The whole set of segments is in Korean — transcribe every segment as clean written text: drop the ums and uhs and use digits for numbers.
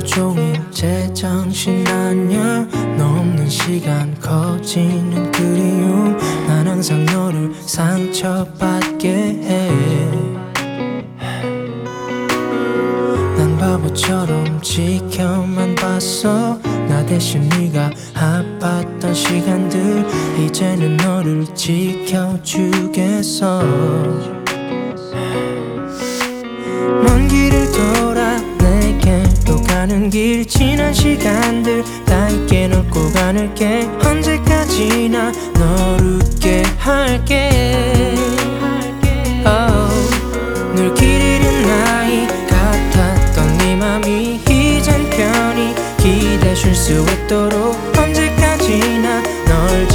종일 제정신 아냐. 너 없는 시간 커지는 그리움. 난 항상 너를 상처받게 해. 난 바보처럼 지켜만 봤어. 나 대신 네가 아팠던 시간들. 이제는 너를 지켜주겠어. 먼 길을 돌아 내게로 가는 길. 지난 시간들 다 잊게 놓고 가늘게. 언제까지나 널 웃게 할게. 늘 길 잃은 나이 같았던 네 맘이 이젠 편히 기대 쉴 수 있도록 언제까지나 널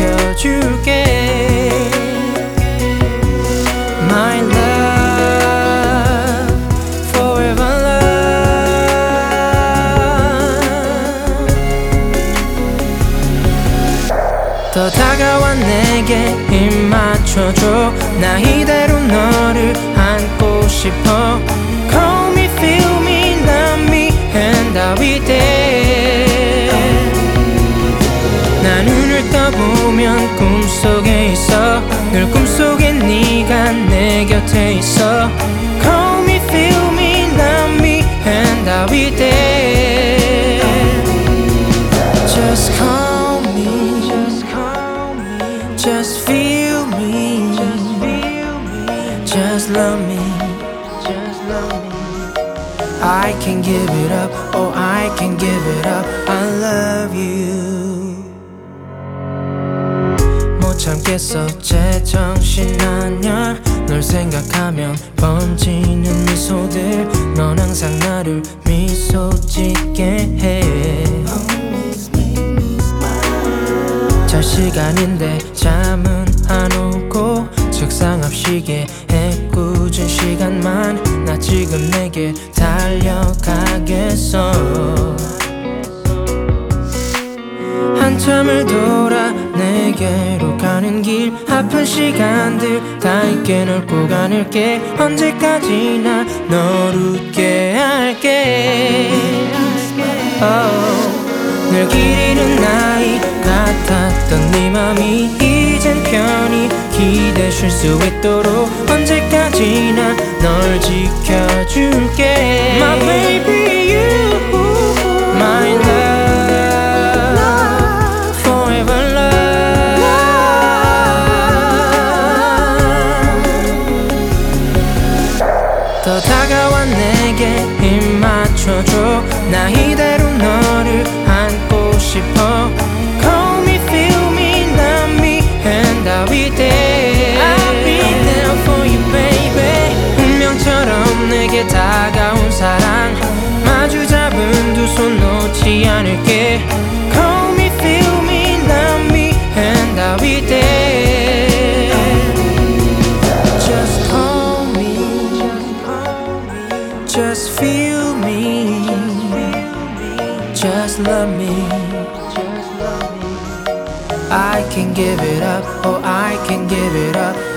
지켜줄게. My love, forever love. 더 다가와 내게 힘 맞춰줘. 나 이대로 너를 안고 싶어. Call me, feel me, love me, and I'll be there. 나 눈을 떠보면 꿈속에 있어. 늘 꿈속에 네가 내 곁에 있어. Call me, feel me, love me, and I'll be there. Just call me, just feel me, just love me. I can give it up, oh I can give it up. I love you. 못 참겠어 제정신 아냐. 널 생각하면 번지는 미소들. 넌 항상 나를 미소 짓게 해. 잘 시간인데 잠은 안 오고 책상 앞 시계 애꿎은 시간만. 나 지금 내게 달려가겠어. 한참을 돌아 내게로 가는 길. 아픈 시간들 다 잊게 놓고 가늘게. 언제까지나 널 웃게 할게. 늘 길 잃은 나이 같았던 네 맘이 이젠 편히 기대 쉴 수 있도록 언제까지나 널 지켜줄게. My baby you, my love, forever love. 더 다가와 내게 힘 맞춰줘. 나 이대로 너를 안고 싶어. Call me, feel me, love me, and I'll be there. I'll be there for you, baby. 운명처럼 내게 다가온 사랑. 마주 잡은 두 손 놓지 않을게. Call me, feel me, love me, and I'll be there. Just call me, just feel me, just love me. I can give it up, oh I can give it up.